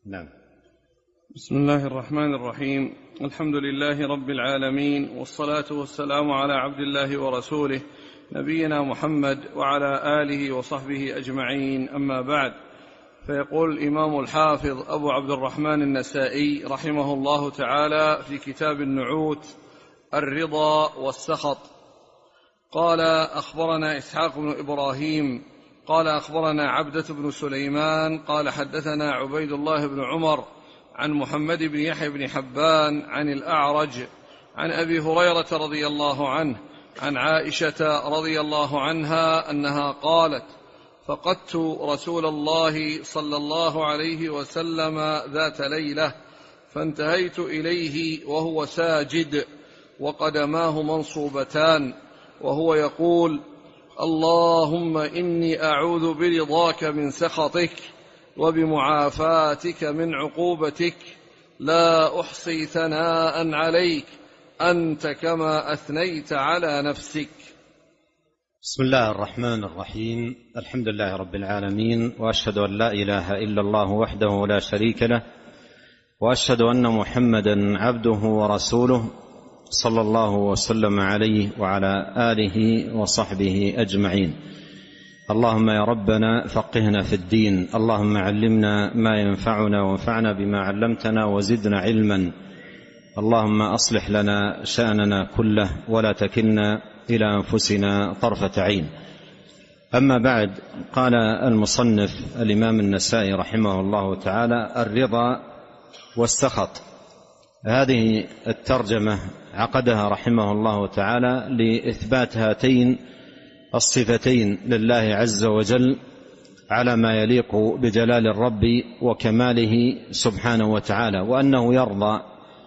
نعم. بسم الله الرحمن الرحيم. الحمد لله رب العالمين، والصلاة والسلام على عبد الله ورسوله نبينا محمد وعلى آله وصحبه أجمعين، أما بعد. فيقول الإمام الحافظ أبو عبد الرحمن النسائي رحمه الله تعالى في كتاب النعوت: الرضا والسخط. قال: أخبرنا إسحاق بن إبراهيم قال أخبرنا عبدة بن سليمان قال حدثنا عبيد الله بن عمر عن محمد بن يحيى بن حبان عن الأعرج عن أبي هريرة رضي الله عنه عن عائشة رضي الله عنها أنها قالت: فقدت رسول الله صلى الله عليه وسلم ذات ليلة، فانتهيت إليه وهو ساجد وقدماه منصوبتان، وهو يقول: اللهم إني أعوذ برضاك من سخطك وبمعافاتك من عقوبتك، لا أحصي ثناء عليك أنت كما أثنيت على نفسك. بسم الله الرحمن الرحيم. الحمد لله رب العالمين، وأشهد أن لا إله إلا الله وحده لا شريك له، وأشهد أن محمدا عبده ورسوله صلى الله وسلم عليه وعلى آله وصحبه أجمعين. اللهم يا ربنا فقهنا في الدين، اللهم علمنا ما ينفعنا وانفعنا بما علمتنا وزدنا علما. اللهم أصلح لنا شأننا كله ولا تكلنا إلى أنفسنا طرفة عين. أما بعد، قال المصنف الإمام النسائي رحمه الله تعالى: الرضا والسخط. هذه الترجمة عقدها رحمه الله تعالى لإثبات هاتين الصفتين لله عز وجل على ما يليق بجلال الرب وكماله سبحانه وتعالى، وأنه يرضى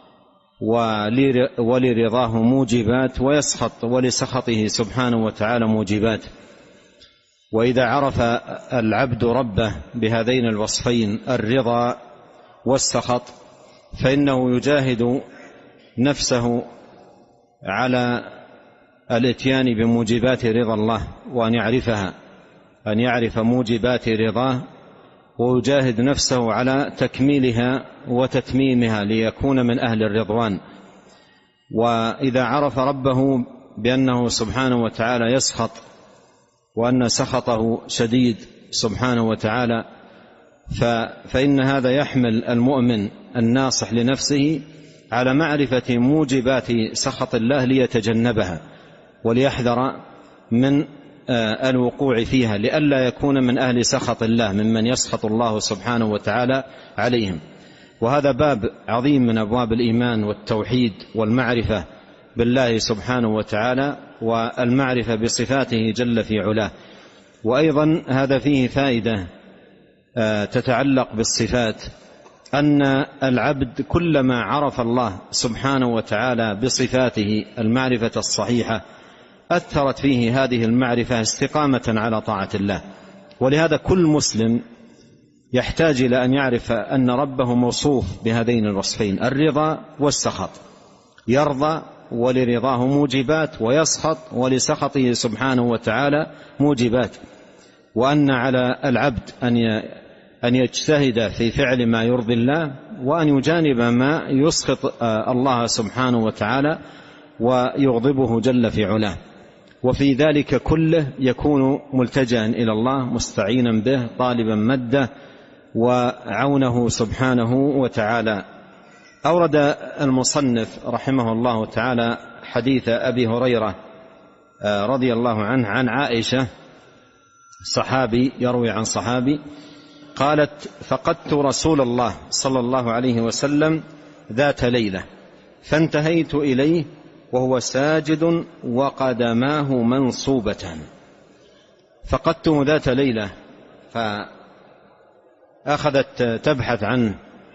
ولرضاه موجبات، ويسخط ولسخطه سبحانه وتعالى موجبات. وإذا عرف العبد ربه بهذين الوصفين الرضا والسخط، فإنه يجاهد نفسه على الاتيان بموجبات رضا الله، وأن يعرفها، أن يعرف موجبات رضاه، ويجاهد نفسه على تكميلها وتتميمها ليكون من أهل الرضوان. وإذا عرف ربه بأنه سبحانه وتعالى يسخط، وأن سخطه شديد سبحانه وتعالى، فإن هذا يحمل المؤمن الناصح لنفسه على معرفة موجبات سخط الله ليتجنبها وليحذر من الوقوع فيها، لئلا يكون من أهل سخط الله، ممن يسخط الله سبحانه وتعالى عليهم. وهذا باب عظيم من أبواب الإيمان والتوحيد والمعرفة بالله سبحانه وتعالى، والمعرفة بصفاته جل في علاه. وأيضا هذا فيه فائدة تتعلق بالصفات، أن العبد كلما عرف الله سبحانه وتعالى بصفاته المعرفة الصحيحة أثرت فيه هذه المعرفة استقامة على طاعة الله. ولهذا كل مسلم يحتاج إلى أن يعرف أن ربه موصوف بهذين الوصفين: الرضا والسخط. يرضى ولرضاه موجبات، ويسخط ولسخطه سبحانه وتعالى موجبات. وأن على العبد أن يجتهد في فعل ما يرضي الله، وأن يجانب ما يسخط الله سبحانه وتعالى ويغضبه جل في علاه. وفي ذلك كله يكون ملتجأ إلى الله، مستعينا به، طالبا مده وعونه سبحانه وتعالى. أورد المصنف رحمه الله تعالى حديث أبي هريرة رضي الله عنه عن عائشة، صحابي يروي عن صحابي، قالت: فقدت رسول الله صلى الله عليه وسلم ذات ليلة، فانتهيت إليه وهو ساجد وقدماه منصوبتان. فقدته ذات ليلة، فأخذت تبحث عنه،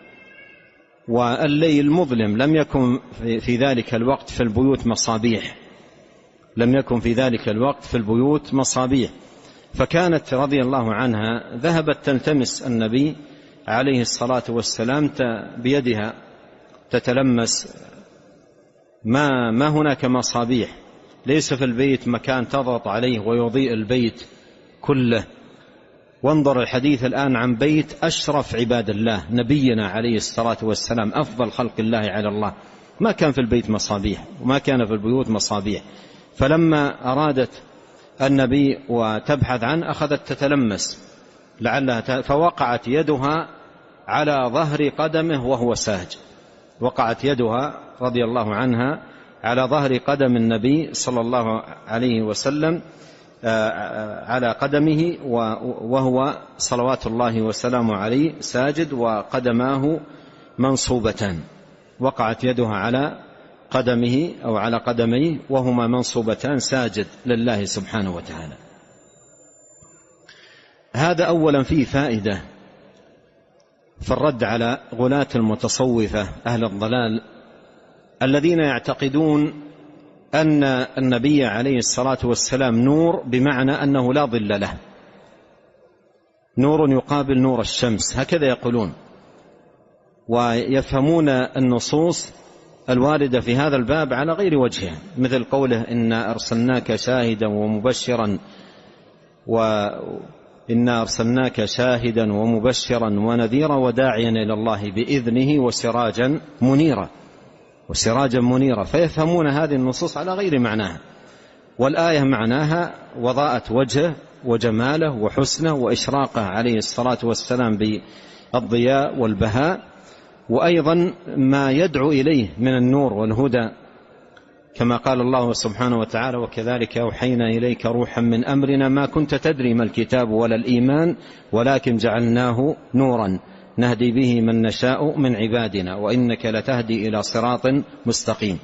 والليل مظلم، لم يكن في ذلك الوقت في البيوت مصابيح، لم يكن في ذلك الوقت في البيوت مصابيح. فكانت رضي الله عنها ذهبت تلتمس النبي عليه الصلاة والسلام بيدها تتلمس، ما هناك مصابيح، ليس في البيت مكان تضغط عليه ويضيء البيت كله، وانظر الحديث الآن عن بيت أشرف عباد الله، نبينا عليه الصلاة والسلام أفضل خلق الله على الله، ما كان في البيت مصابيح وما كان في البيوت مصابيح. فلما أرادت النبي وتبحث عنه أخذت تتلمس لعلها فوقعت يدها على ظهر قدمه وهو ساجد، وقعت يدها رضي الله عنها على ظهر قدم النبي صلى الله عليه وسلم على قدمه وهو صلوات الله وسلامه عليه ساجد وقدماه منصوبتان، وقعت يدها على قدمه أو على قدميه وهما منصوبتان ساجد لله سبحانه وتعالى. هذا أولا فيه فائدة في الرد على غلاة المتصوفة أهل الضلال الذين يعتقدون أن النبي عليه الصلاة والسلام نور بمعنى أنه لا ظل له، نور يقابل نور الشمس، هكذا يقولون، ويفهمون النصوص الواردة في هذا الباب على غير وجهها، مثل قوله إنا أرسلناك شاهدا ومبشرا وإنا أرسلناك شاهدا ومبشرا ونذيرا وداعيا إلى الله بإذنه وسراجا منيرا، فيفهمون هذه النصوص على غير معناها، والآية معناها وضاءة وجهه وجماله وحسنه وإشراقه عليه الصلاة والسلام بالضياء والبهاء، وأيضا ما يدعو إليه من النور والهدى، كما قال الله سبحانه وتعالى وكذلك أوحينا إليك روحا من أمرنا ما كنت تدري ما الكتاب ولا الإيمان ولكن جعلناه نورا نهدي به من نشاء من عبادنا وإنك لتهدي إلى صراط مستقيم.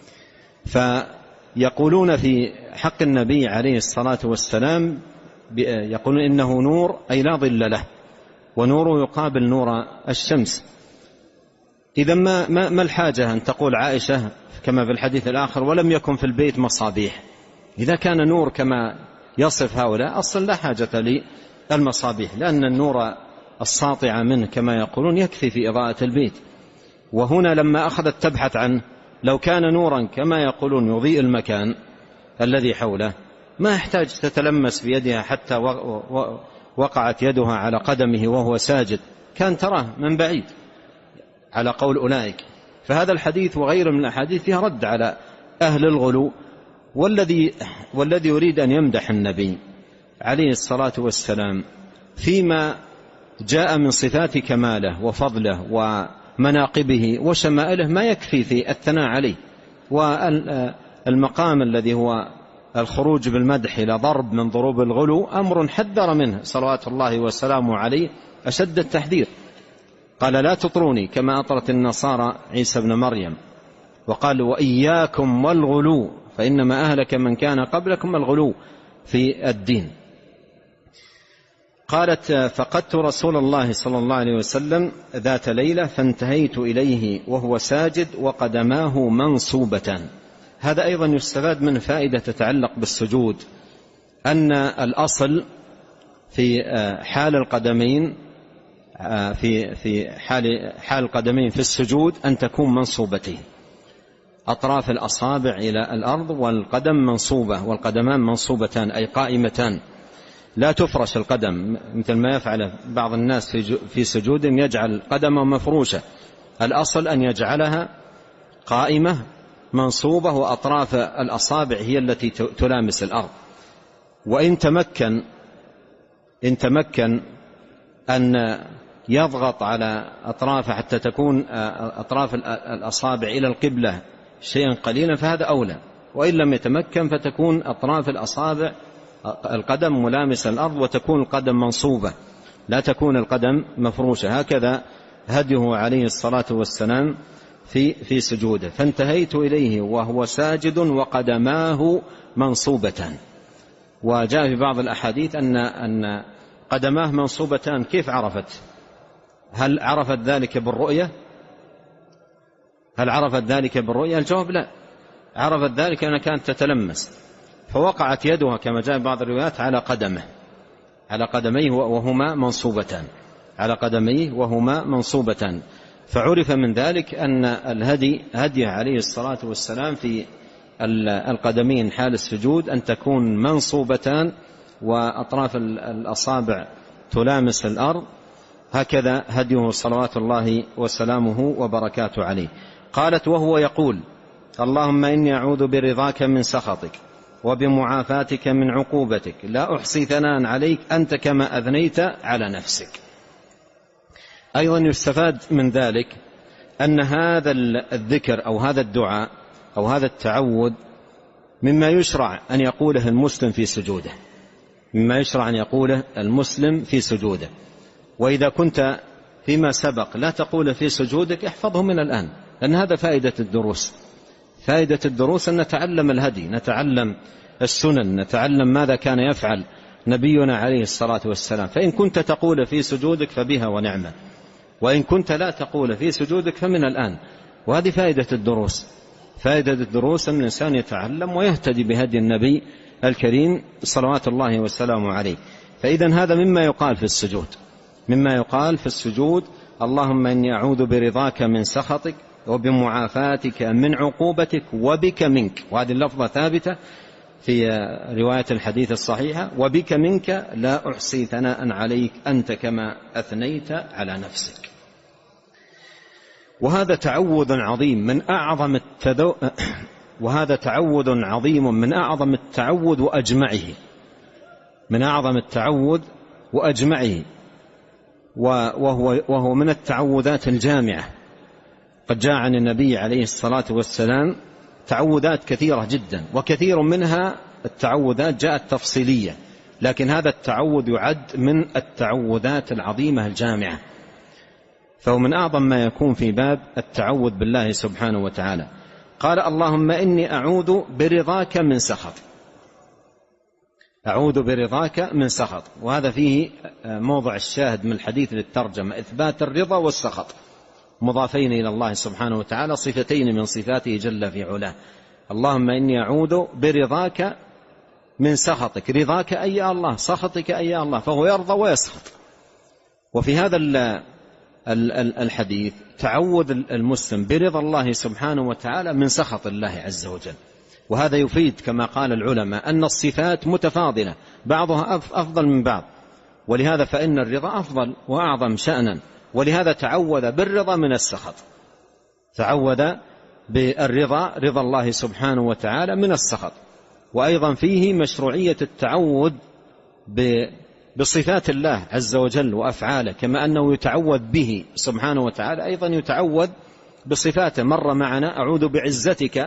فيقولون في حق النبي عليه الصلاة والسلام يقولون إنه نور أي لا ظل له، ونور يقابل نور الشمس. إذا ما الحاجة أن تقول عائشة كما في الحديث الآخر ولم يكن في البيت مصابيح؟ إذا كان نور كما يصف هؤلاء أصلا لا حاجة للمصابيح، لأن النور الساطع منه كما يقولون يكفي في إضاءة البيت. وهنا لما أخذت تبحث عنه لو كان نورا كما يقولون يضيء المكان الذي حوله ما يحتاج تتلمس بيدها حتى وقعت يدها على قدمه وهو ساجد، كان تراه من بعيد على قول أولئك. فهذا الحديث وغيره من الأحاديث فيها رد على أهل الغلو، والذي يريد أن يمدح النبي عليه الصلاة والسلام فيما جاء من صفات كماله وفضله ومناقبه وشمائله ما يكفي في الثناء عليه، والمقام الذي هو الخروج بالمدح إلى ضرب من ضروب الغلو أمر حذر منه صلوات الله وسلامه عليه أشد التحذير، قال لا تطروني كما أطرت النصارى عيسى بن مريم، وقال وإياكم والغلو فإنما أهلك من كان قبلكم الغلو في الدين. قالت فقدت رسول الله صلى الله عليه وسلم ذات ليلة فانتهيت إليه وهو ساجد وقدماه منصوبتان. هذا أيضا يستفاد من فائدة تتعلق بالسجود، أن الأصل في حال القدمين في حال القدمين في السجود أن تكون منصوبتين، أطراف الأصابع إلى الأرض والقدم منصوبة، والقدمان منصوبتان أي قائمتان، لا تفرش القدم مثل ما يفعل بعض الناس في سجود يجعل قدمه مفروشة، الأصل أن يجعلها قائمة منصوبة وأطراف الأصابع هي التي تلامس الأرض. وإن تمكن أن يضغط على أطرافه حتى تكون أطراف الأصابع إلى القبلة شيئا قليلا فهذا أولى، وإن لم يتمكن فتكون أطراف الأصابع القدم ملامسة الأرض وتكون القدم منصوبة لا تكون القدم مفروشة. هكذا هديه عليه الصلاة والسلام في سجوده. فانتهيت إليه وهو ساجد وقدماه منصوبتان. وجاء في بعض الأحاديث أن قدماه منصوبتان. كيف عرفت؟ هل عرفت ذلك بالرؤية؟ الجواب لا، عرفت ذلك أنها كانت تتلمس، فوقعت يدها كما جاء بعض الروايات على قدميه وهما منصوبتان، فعرف من ذلك أن الهدي عليه الصلاة والسلام في القدمين حال السجود أن تكون منصوبتان وأطراف الأصابع تلامس الأرض، هكذا هديه صلوات الله وسلامه وبركاته عليه. قالت: وهو يقول: اللهم إني أعوذ برضاك من سخطك وبمعافاتك من عقوبتك، لا أحصي ثناء عليك أنت كما أثنيت على نفسك. أيضا يستفاد من ذلك أن هذا الذكر أو هذا الدعاء أو هذا التعوذ مما يشرع أن يقوله المسلم في سجوده، مما يشرع أن يقوله المسلم في سجوده. وإذا كنت فيما سبق لا تقول في سجودك احفظه من الآن، لأن هذا فائدة الدروس. فائدة الدروس أن نتعلم الهدي، نتعلم السنن، نتعلم ماذا كان يفعل نبينا عليه الصلاة والسلام. فإن كنت تقول في سجودك فبها ونعمة، وإن كنت لا تقول في سجودك فمن الآن. وهذه فائدة الدروس. فائدة الدروس أن الإنسان يتعلم ويهتدي بهدي النبي الكريم صلوات الله والسلام عليه. فإذن هذا مما يقال في السجود، مما يقال في السجود: اللهم إني أعوذ برضاك من سخطك وبمعافاتك من عقوبتك وبك منك. وهذه اللفظة ثابتة في رواية الحديث الصحيحة: وبك منك لا أحصي ثناء عليك أنت كما أثنيت على نفسك. وهذا تعوذ عظيم من أعظم وهذا تعوذ عظيم من أعظم التعوذ وأجمعه، من أعظم التعوذ وأجمعه، وهو من التعوذات الجامعة. قد جاء عن النبي عليه الصلاة والسلام تعوذات كثيرة جدا، وكثير منها التعوذات جاءت تفصيلية، لكن هذا التعوذ يعد من التعوذات العظيمة الجامعة، فهو من أعظم ما يكون في باب التعوذ بالله سبحانه وتعالى. قال: اللهم إني أعوذ برضاك من سخط. أعوذ برضاك من سخط، وهذا فيه موضع الشاهد من الحديث للترجمة: إثبات الرضا والسخط مضافين إلى الله سبحانه وتعالى، صفتين من صفاته جل في علاه. اللهم إني أعوذ برضاك من سخطك، رضاك أي الله، سخطك أي الله، فهو يرضى ويسخط. وفي هذا الحديث تعوذ المسلم برضا الله سبحانه وتعالى من سخط الله عز وجل. وهذا يفيد كما قال العلماء أن الصفات متفاضلة، بعضها أفضل من بعض، ولهذا فإن الرضا أفضل وأعظم شأنا، ولهذا تعوذ بالرضا من السخط، تعوذ بالرضا، رضا الله سبحانه وتعالى من السخط. وأيضا فيه مشروعية التعوذ بصفات الله عز وجل وأفعاله، كما أنه يتعوذ به سبحانه وتعالى أيضا يتعوذ بصفاته. مر معنا: أعوذ بعزتك،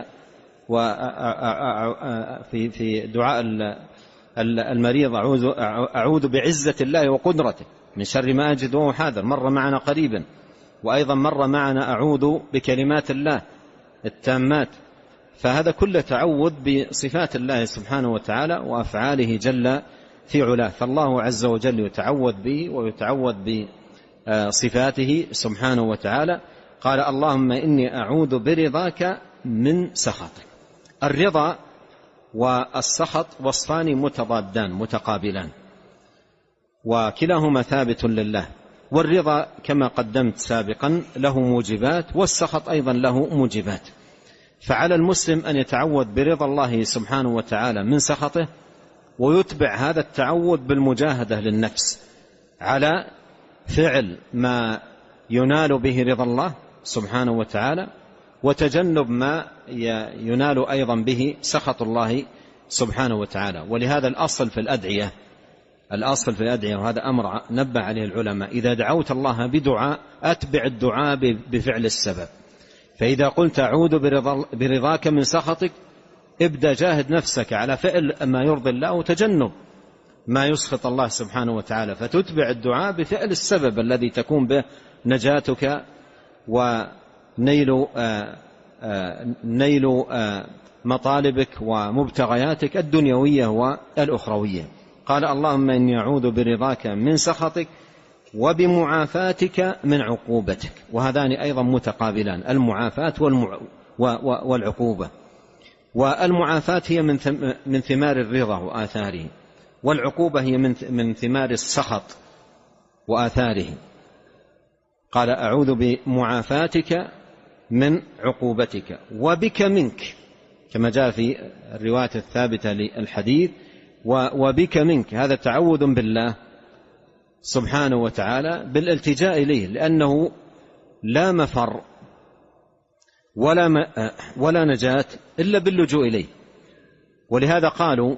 في دعاء المريض: أعوذ بعزة الله وقدرته من شر ما أجد وهو حاذر، مر معنا قريبا. وأيضا مر معنا: أعوذ بكلمات الله التامات. فهذا كله تعوذ بصفات الله سبحانه وتعالى وأفعاله جل في علاه. فالله عز وجل يتعوذ به ويتعوذ بصفاته سبحانه وتعالى. قال: اللهم إني أعوذ برضاك من سخطك. الرضا والسخط وصفان متضادان متقابلان، وكلاهما ثابت لله. والرضا كما قدمت سابقا له موجبات، والسخط أيضا له موجبات. فعلى المسلم أن يتعوذ برضا الله سبحانه وتعالى من سخطه، ويتبع هذا التعوذ بالمجاهدة للنفس على فعل ما ينال به رضا الله سبحانه وتعالى، وتجنب ما ينال أيضا به سخط الله سبحانه وتعالى. ولهذا الأصل في الأدعية، وهذا أمر نبه عليه العلماء: إذا دعوت الله بدعاء أتبع الدعاء بفعل السبب. فإذا قلت أعوذ برضاك من سخطك، ابدأ جاهد نفسك على فعل ما يرضي الله وتجنب ما يسخط الله سبحانه وتعالى، فتتبع الدعاء بفعل السبب الذي تكون به نجاتك ونيل مطالبك ومبتغياتك الدنيوية والأخروية. قال: اللهم إني أعوذ برضاك من سخطك وبمعافاتك من عقوبتك. وهذان أيضا متقابلان: المعافاة والعقوبة. والمعافاة هي من ثمار الرضا وآثاره، والعقوبة هي من ثمار السخط وآثاره. قال: أعوذ بمعافاتك من عقوبتك وبك منك، كما جاء في الرواية الثابتة للحديث: وبك منك. هذا تعوذ بالله سبحانه وتعالى بالالتجاء إليه، لأنه لا مفر ولا نجاة إلا باللجوء إليه. ولهذا قالوا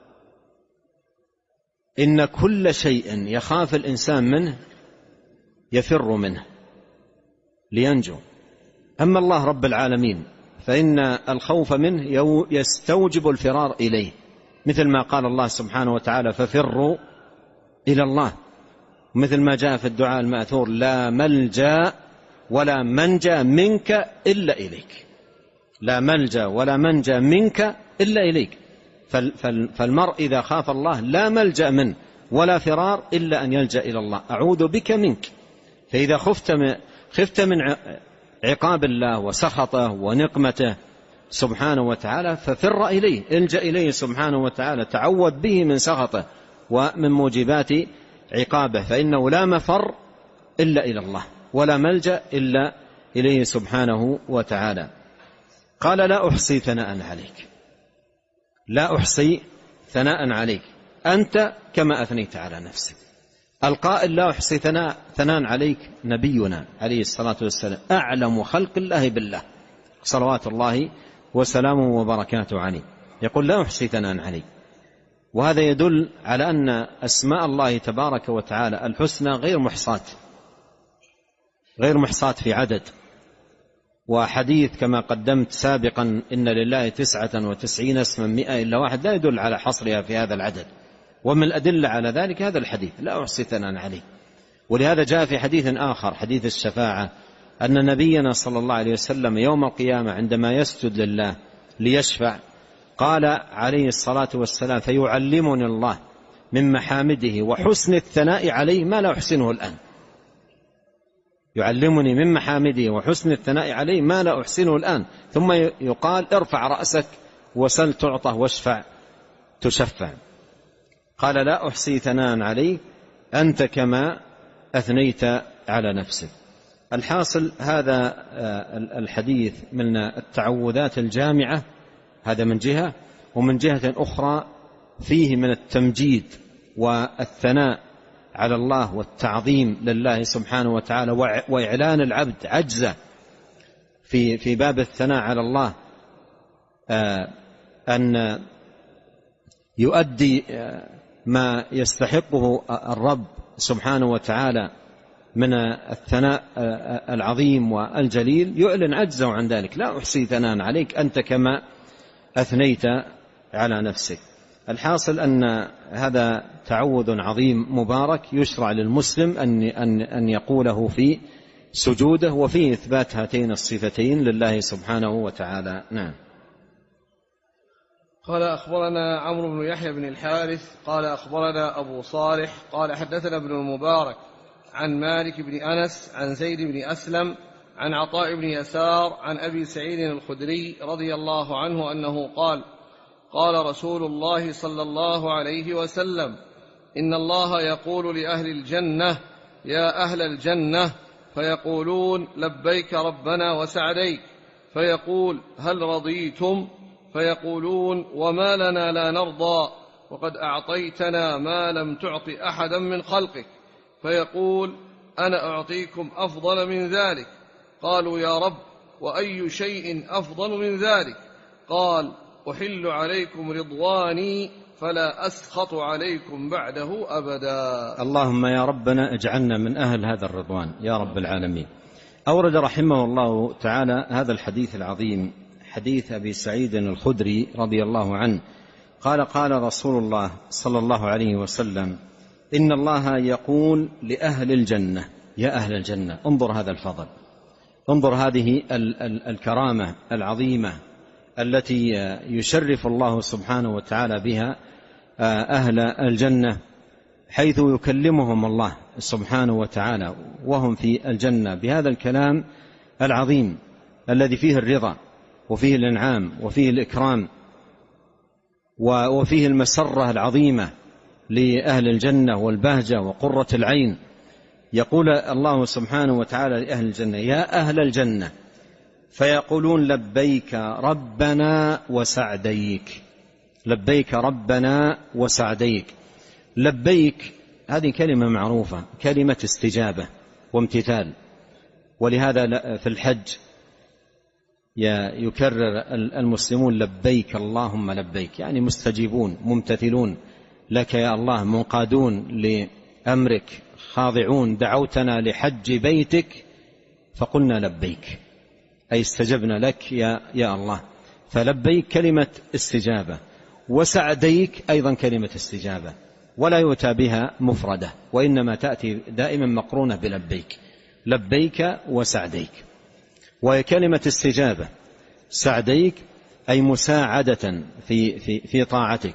إن كل شيء يخاف الإنسان منه يفر منه لينجو، أما الله رب العالمين فإن الخوف منه يستوجب الفرار إليه، مثل ما قال الله سبحانه وتعالى ففروا إلى الله، مثل ما جاء في الدعاء المأثور لا ملجأ ولا منجى منك إلا إليك، لا ملجأ ولا منجى منك إلا إليك. فالمرء إذا خاف الله لا ملجأ منه ولا فرار إلا أن يلجأ إلى الله، أعوذ بك منك. فإذا خفت من عقاب الله وسخطه ونقمته سبحانه وتعالى ففر إليه، الجأ إليه سبحانه وتعالى، تعوذ به من سخطه ومن موجبات عقابه، فإنه لا مفر إلا إلى الله ولا ملجأ إلا إليه سبحانه وتعالى. قال لا أحصي ثناء عليك، لا أحصي ثناء عليك أنت كما أثنيت على نفسك. القائل لا أحصي ثناء عليك نبينا عليه الصلاة والسلام، أعلم خلق الله بالله صلوات الله وسلامه وبركاته عليه، يقول لا أحصي ثناء عليك. وهذا يدل على أن أسماء الله تبارك وتعالى الحسنى غير محصاة في عدد. وحديث كما قدمت سابقا إن لله 99 اسما 100 إلا واحد لا يدل على حصرها في هذا العدد، ومن الأدلة على ذلك هذا الحديث لا أحصي ثناء عليه. ولهذا جاء في حديث آخر حديث الشفاعة أن نبينا صلى الله عليه وسلم يوم القيامة عندما يسجد لله ليشفع قال عليه الصلاة والسلام فيعلمني الله من محامده وحسن الثناء عليه ما لا أحسنه الآن، يعلمني من محامده وحسن الثناء عليه ما لا أحسنه الآن، ثم يقال ارفع رأسك وسل تعطى واشفع تشفع. قال لا أحصي ثناء عليك أنت كما أثنيت على نفسك. الحاصل هذا الحديث من التعوذات الجامعة، هذا من جهة، ومن جهة أخرى فيه من التمجيد والثناء على الله والتعظيم لله سبحانه وتعالى، وإعلان العبد عجزه في باب الثناء على الله أن يؤدي ما يستحقه الرب سبحانه وتعالى من الثناء العظيم والجليل، يعلن عجزه عن ذلك. لا أحصي ثناء عليك أنت كما أثنيت على نفسك. الحاصل أن هذا تعوذ عظيم مبارك يشرع للمسلم أن يقوله في سجوده، وفيه إثبات هاتين الصفتين لله سبحانه وتعالى. نعم. قال أخبرنا عمرو بن يحيى بن الحارث قال أخبرنا أبو صالح قال حدثنا ابن المبارك عن مالك بن أنس عن زيد بن أسلم عن عطاء بن يسار عن أبي سعيد الخدري رضي الله عنه أنه قال قال رسول الله صلى الله عليه وسلم إن الله يقول لأهل الجنة يا أهل الجنة، فيقولون لبيك ربنا وسعديك، فيقول هل رضيتم؟ فيقولون وما لنا لا نرضى وقد أعطيتنا ما لم تعط أحدا من خلقك. فيقول أنا أعطيكم أفضل من ذلك. قالوا يا رب وأي شيء أفضل من ذلك؟ قال أحل عليكم رضواني فلا أسخط عليكم بعده أبدا. اللهم يا ربنا اجعلنا من أهل هذا الرضوان يا رب العالمين. أورد رحمه الله تعالى هذا الحديث العظيم، حديث أبي سعيد الخدري رضي الله عنه قال قال رسول الله صلى الله عليه وسلم إن الله يقول لأهل الجنة يا أهل الجنة. انظر هذا الفضل، انظر هذه الكرامة العظيمة التي يشرف الله سبحانه وتعالى بها أهل الجنة، حيث يكلمهم الله سبحانه وتعالى وهم في الجنة بهذا الكلام العظيم الذي فيه الرضا وفيه الإنعام وفيه الإكرام وفيه المسرة العظيمة لأهل الجنة والبهجة وقرة العين. يقول الله سبحانه وتعالى لأهل الجنة يا أهل الجنة، فيقولون لبيك ربنا وسعديك، لبيك ربنا وسعديك. لبيك هذه كلمة معروفة، كلمة استجابة وامتثال. ولهذا في الحج يكرر المسلمون لبيك اللهم لبيك، يعني مستجيبون ممتثلون لك يا الله، منقادون لأمرك، خاضعون، دعوتنا لحج بيتك فقلنا لبيك، أي استجبنا لك يا الله. فلبيك كلمة استجابة، وسعديك أيضا كلمة استجابة، ولا يؤتى بها مفردة، وإنما تأتي دائما مقرونة بلبيك، لبيك وسعديك. وهي كلمة استجابة. سعديك أي مساعدة في طاعتك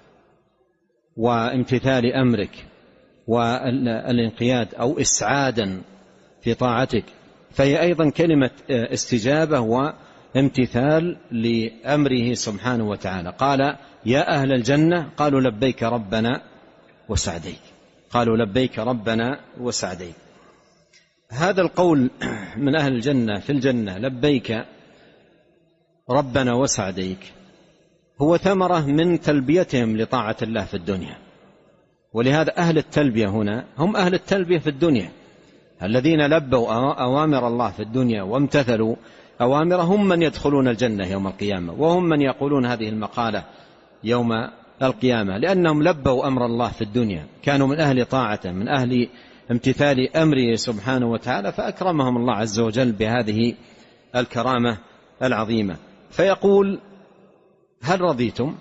وامتثال أمرك والانقياد، أو إسعادا في طاعتك، فهي أيضا كلمة استجابة وامتثال لأمره سبحانه وتعالى. قال يا أهل الجنة قالوا لبيك ربنا وسعديك، قالوا لبيك ربنا وسعديك. هذا القول من أهل الجنة في الجنة لبيك ربنا وسعديك هو ثمرة من تلبيتهم لطاعة الله في الدنيا. ولهذا أهل التلبية هنا هم أهل التلبية في الدنيا، الذين لبوا أوامر الله في الدنيا وامتثلوا أوامره هم من يدخلون الجنة يوم القيامة، وهم من يقولون هذه المقالة يوم القيامة، لأنهم لبوا أمر الله في الدنيا، كانوا من أهل طاعته، من أهل امتثال أمره سبحانه وتعالى، فأكرمهم الله عز وجل بهذه الكرامة العظيمة. فيقول هل رضيتم؟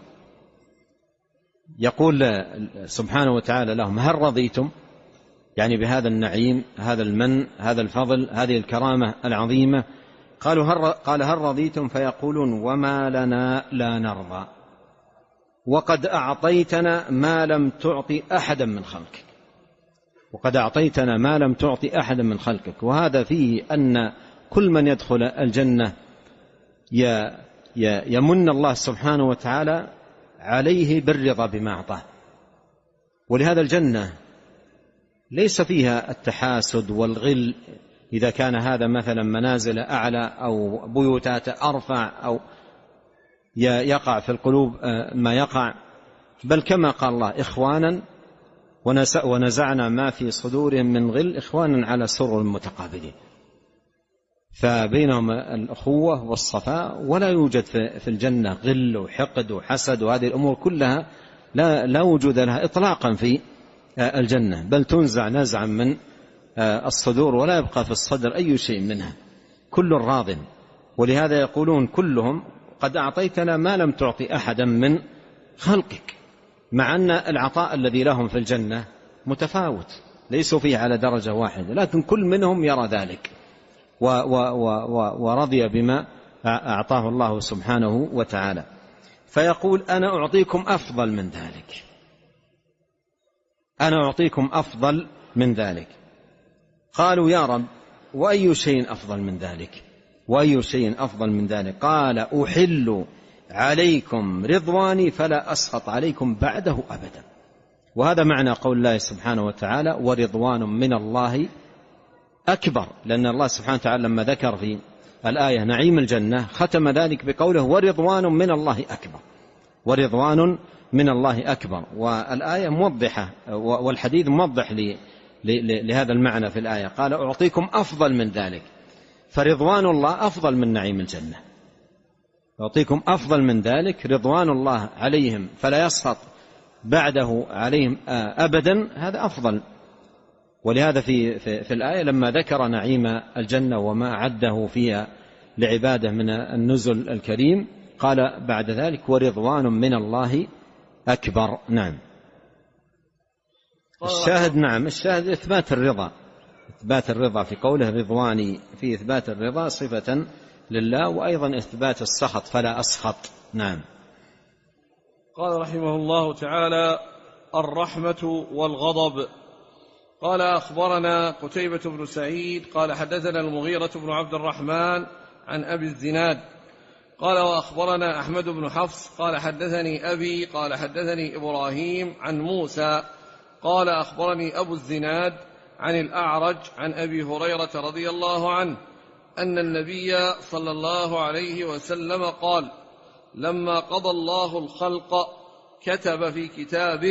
يقول سبحانه وتعالى لهم هل رضيتم؟ يعني بهذا النعيم، هذا المن، هذا الفضل، هذه الكرامة العظيمة. قال هل رضيتم؟ فيقولون وما لنا لا نرضى وقد أعطيتنا ما لم تعطي أحدا من خلقك، وقد أعطيتنا ما لم تعطي أحدا من خلقك. وهذا فيه أن كل من يدخل الجنة يمن الله سبحانه وتعالى عليه بالرضا بما أعطاه. ولهذا الجنة ليس فيها التحاسد والغل، إذا كان هذا مثلا منازل أعلى أو بيوتات أرفع أو يقع في القلوب ما يقع، بل كما قال الله إخوانا ونزعنا ما في صدورهم من غل إخوانا على سرر متقابلين. فبينهم الأخوة والصفاء، ولا يوجد في الجنة غل وحقد وحسد، وهذه الأمور كلها لا وجود لها إطلاقا في الجنة، بل تنزع نزعا من الصدور ولا يبقى في الصدر أي شيء منها، كل راض. ولهذا يقولون كلهم قد أعطيتنا ما لم تعطي أحدا من خلقك، مع أن العطاء الذي لهم في الجنة متفاوت، ليسوا فيه على درجة واحدة، لكن كل منهم يرى ذلك ورضي بما أعطاه الله سبحانه وتعالى. فيقول أنا أعطيكم أفضل من ذلك، أنا أعطيكم أفضل من ذلك. قالوا يا رب وأي شيء أفضل من ذلك؟ وأي شيء أفضل من ذلك؟ قال أحل عليكم رضواني فلا أسخط عليكم بعده أبدا. وهذا معنى قول الله سبحانه وتعالى ورضوان من الله أكبر، لأن الله سبحانه وتعالى لما ذكر في الآية نعيم الجنة ختم ذلك بقوله ورضوان من الله أكبر، ورضوان من الله أكبر. والآية موضحة والحديث موضح لهذا المعنى في الآية. قال أعطيكم أفضل من ذلك، فرضوان الله أفضل من نعيم الجنة. أعطيكم أفضل من ذلك، رضوان الله عليهم فلا يسخط بعده عليهم أبدا، هذا أفضل. ولهذا في الآية لما ذكر نعيم الجنة وما أعده فيها لعباده من النزل الكريم، قال بعد ذلك ورضوان من الله أكبر. نعم. الشاهد نعم الشاهد إثبات الرضا، إثبات الرضا في قوله رضواني، في إثبات الرضا صفة لله، وأيضا إثبات السخط فلا أسخط. نعم. قال رحمه الله تعالى الرحمة والغضب. قال أخبرنا قتيبة بن سعيد قال حدثنا المغيرة بن عبد الرحمن عن أبي الزناد قال وأخبرنا أحمد بن حفص قال حدثني أبي قال حدثني إبراهيم عن موسى قال أخبرني أبو الزناد عن الأعرج عن أبي هريرة رضي الله عنه أن النبي صلى الله عليه وسلم قال لما قضى الله الخلق كتب في كتابه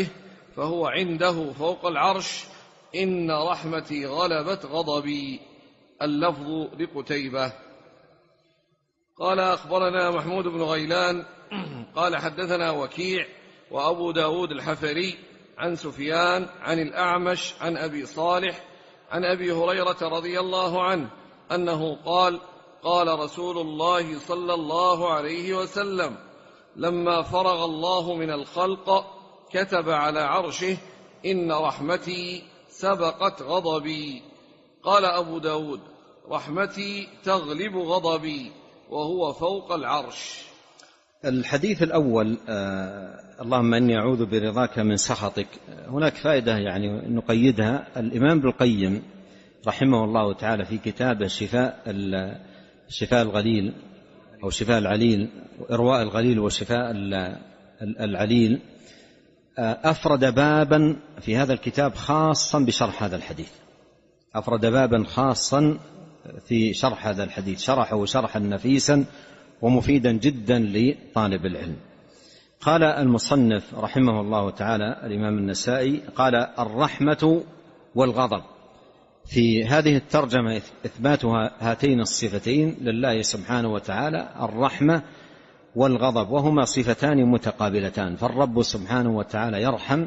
فهو عنده فوق العرش، إن رحمتي غلبت غضبي. اللفظ لقتيبة. قال أخبرنا محمود بن غيلان قال حدثنا وكيع وأبو داود الحفري عن سفيان عن الأعمش عن أبي صالح عن أبي هريرة رضي الله عنه أنه قال: قال رسول الله صلى الله عليه وسلم: لما فرغ الله من الخلق كتب على عرشه: إن رحمتي سبقت غضبي. قال أبو داود: رحمتي تغلب غضبي، وهو فوق العرش. الحديث الأول: اللهم إني أعوذ برضاك من سخطك. هناك فائدة يعني نقيدها. الإمام ابن القيم رحمه الله تعالى في كتابه شفاء الغليل أو شفاء العليل، إرواء الغليل وشفاء العليل، أفرد بابا في هذا الكتاب خاصا بشرح هذا الحديث، أفرد بابا خاصا في شرح هذا الحديث، شرحه شرحا نفيسا ومفيدا جدا لطالب العلم. قال المصنف رحمه الله تعالى الإمام النسائي: قال: الرحمة والغضب. في هذه الترجمة إثبات هاتين الصفتين لله سبحانه وتعالى، الرحمة والغضب، وهما صفتان متقابلتان. فالرب سبحانه وتعالى يرحم،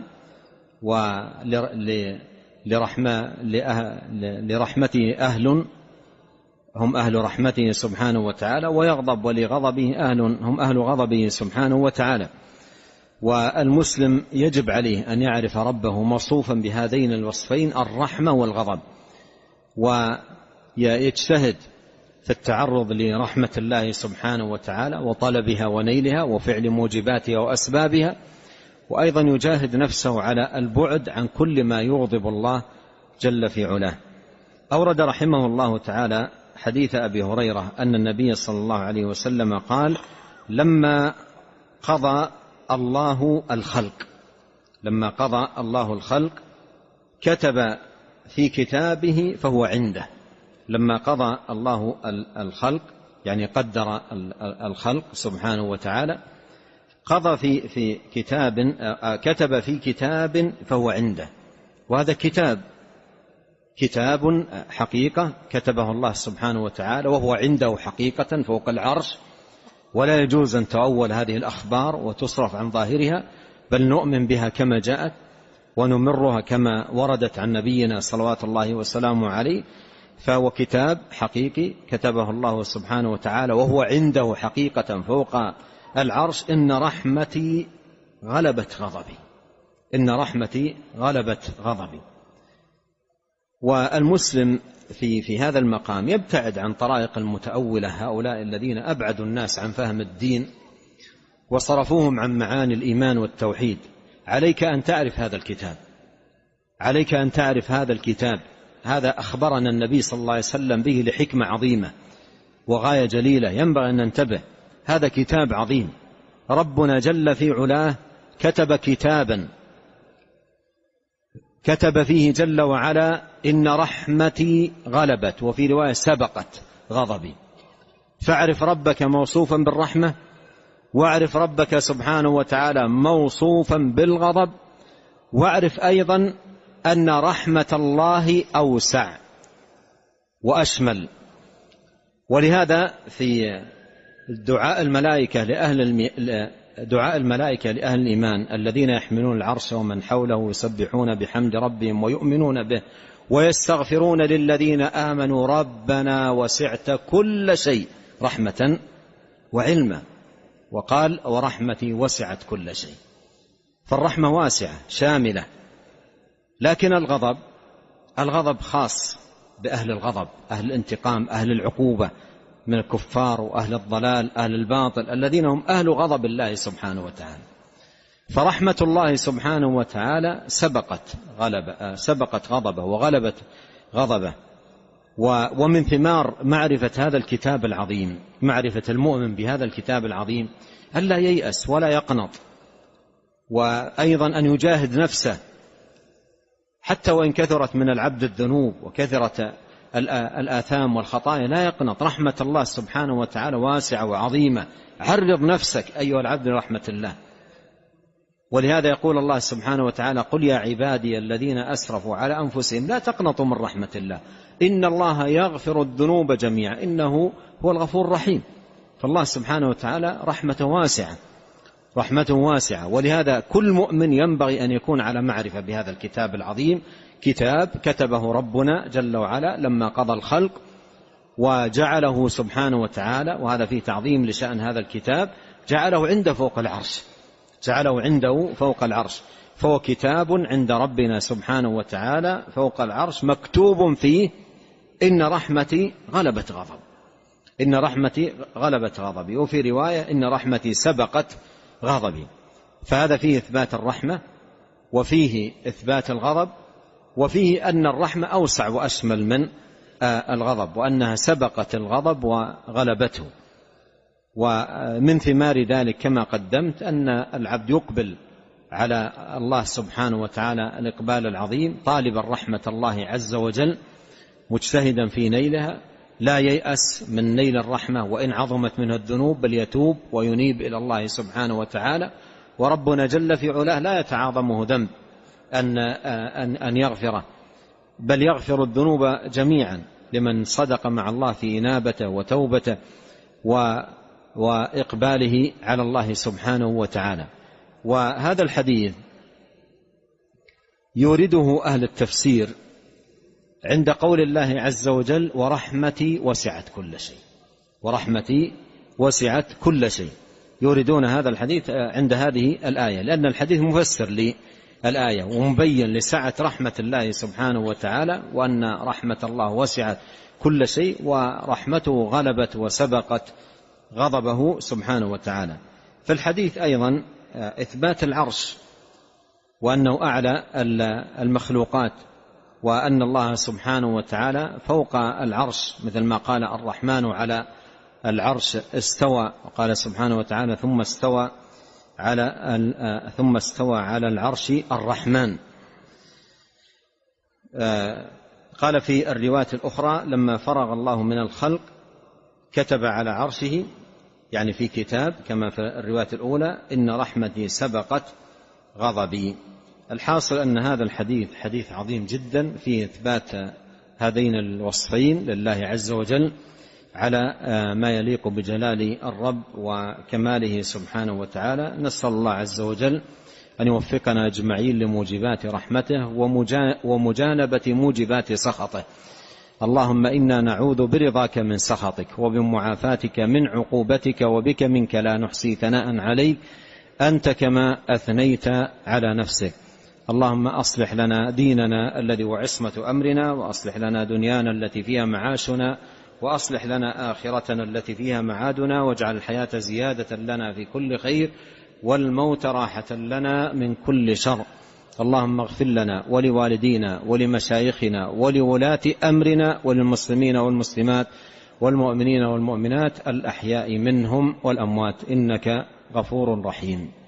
لرحمته أهل هم أهل رحمته سبحانه وتعالى، ويغضب ولغضبه أهل هم أهل غضبه سبحانه وتعالى. والمسلم يجب عليه أن يعرف ربه موصوفا بهذين الوصفين، الرحمة والغضب، ويجتهد في التعرض لرحمة الله سبحانه وتعالى وطلبها ونيلها وفعل موجباتها وأسبابها، وأيضا يجاهد نفسه على البعد عن كل ما يغضب الله جل في علاه. أورد رحمه الله تعالى حديث أبي هريرة أن النبي صلى الله عليه وسلم قال: لما قضى الله الخلق كتب في كتابه فهو عنده. لما قضى الله الخلق يعني قدر الخلق سبحانه وتعالى، قضى في كتاب، كتب في كتاب فهو عنده. وهذا كتاب حقيقة كتبه الله سبحانه وتعالى، وهو عنده حقيقة فوق العرش، ولا يجوز أن تؤول هذه الأخبار وتصرف عن ظاهرها، بل نؤمن بها كما جاءت ونمرها كما وردت عن نبينا صلوات الله وسلامه عليه. فهو كتاب حقيقي كتبه الله سبحانه وتعالى، وهو عنده حقيقة فوق العرش. إن رحمتي غلبت غضبي، إن رحمتي غلبت غضبي. والمسلم في هذا المقام يبتعد عن طرائق المتأولة، هؤلاء الذين أبعدوا الناس عن فهم الدين وصرفوهم عن معاني الإيمان والتوحيد. عليك أن تعرف هذا الكتاب، عليك أن تعرف هذا الكتاب. هذا أخبرنا النبي صلى الله عليه وسلم به لحكمة عظيمة وغاية جليلة، ينبغي أن ننتبه. هذا كتاب عظيم، ربنا جل في علاه كتب كتابا كتب فيه جل وعلا: إن رحمتي غلبت، وفي رواية سبقت غضبي. فاعرف ربك موصوفا بالرحمة، واعرف ربك سبحانه وتعالى موصوفا بالغضب، واعرف أيضا أن رحمة الله أوسع وأشمل. ولهذا في دعاء الملائكة لأهل الإيمان الذين يحملون العرش ومن حوله يسبحون بحمد ربهم ويؤمنون به ويستغفرون للذين آمنوا ربنا وسعت كل شيء رحمة وعلما، وقال: ورحمتي وسعت كل شيء. فالرحمة واسعة شاملة. لكن الغضب خاص بأهل الغضب، أهل الانتقام، أهل العقوبة من الكفار وأهل الضلال، أهل الباطل، الذين هم أهل غضب الله سبحانه وتعالى. فرحمة الله سبحانه وتعالى سبقت غضبه وغلبت غضبه. ومن ثمار معرفة هذا الكتاب العظيم، معرفة المؤمن بهذا الكتاب العظيم، ألا ييأس ولا يقنط، وأيضا أن يجاهد نفسه حتى وإن كثرت من العبد الذنوب وكثرت الآثام والخطايا، لا يقنط. رحمة الله سبحانه وتعالى واسعة وعظيمة. عرض نفسك أيها العبد لرحمة الله، ولهذا يقول الله سبحانه وتعالى: قل يا عبادي الذين أسرفوا على أنفسهم لا تقنطوا من رحمة الله إن الله يغفر الذنوب جميعا إنه هو الغفور الرحيم. فالله سبحانه وتعالى رحمته واسعة، ولهذا كل مؤمن ينبغي أن يكون على معرفة بهذا الكتاب العظيم، كتاب كتبه ربنا جل وعلا لما قضى الخلق وجعله سبحانه وتعالى، وهذا فيه تعظيم لشأن هذا الكتاب، جعله عنده فوق العرش، فهو كتاب عند ربنا سبحانه وتعالى فوق العرش، مكتوب فيه: إن رحمتي غلبت غضبي، وفي رواية: إن رحمتي سبقت غضبي. فهذا فيه إثبات الرحمة، وفيه إثبات الغضب، وفيه أن الرحمة أوسع وأشمل من الغضب، وأنها سبقت الغضب وغلبته. ومن ثمار ذلك كما قدمت أن العبد يقبل على الله سبحانه وتعالى الإقبال العظيم، طالبا رحمة الله عز وجل، مجتهدا في نيلها، لا ييأس من نيل الرحمة وإن عظمت منه الذنوب، بل يتوب وينيب إلى الله سبحانه وتعالى. وربنا جل في علاه لا يتعاظمه ذنب أن يغفره، بل يغفر الذنوب جميعا لمن صدق مع الله في إنابته وتوبته وإقباله على الله سبحانه وتعالى. وهذا الحديث يورده أهل التفسير عند قول الله عز وجل: ورحمتي وسعت كل شيء، يوردون هذا الحديث عند هذه الآية، لأن الحديث مفسر للآية ومبين لسعة رحمة الله سبحانه وتعالى، وأن رحمة الله وسعت كل شيء، ورحمته غلبت وسبقت غضبه سبحانه وتعالى. فالحديث أيضا إثبات العرش، وأنه أعلى المخلوقات، وأن الله سبحانه وتعالى فوق العرش، مثل ما قال: الرحمن على العرش استوى، وقال سبحانه وتعالى: ثم استوى على العرش الرحمن. قال في الرواية الأخرى: لما فرغ الله من الخلق كتب على عرشه، يعني في كتاب، كما في الرواية الأولى: إن رحمتي سبقت غضبي. الحاصل أن هذا الحديث حديث عظيم جدا في إثبات هذين الوصفين لله عز وجل على ما يليق بجلال الرب وكماله سبحانه وتعالى. نسأل الله عز وجل أن يوفقنا أجمعين لموجبات رحمته ومجانبة موجبات سخطه. اللهم إنا نعوذ برضاك من سخطك، وبمعافاتك من عقوبتك، وبك منك لا نحصي ثناء عليك أنت كما أثنيت على نفسك. اللهم أصلح لنا ديننا الذي وعصمة أمرنا، وأصلح لنا دنيانا التي فيها معاشنا، وأصلح لنا آخرتنا التي فيها معادنا، واجعل الحياة زيادة لنا في كل خير، والموت راحة لنا من كل شر. اللهم اغفر لنا ولوالدينا ولمشايخنا ولولاة أمرنا وللمسلمين والمسلمات والمؤمنين والمؤمنات الأحياء منهم والأموات، إنك غفور رحيم.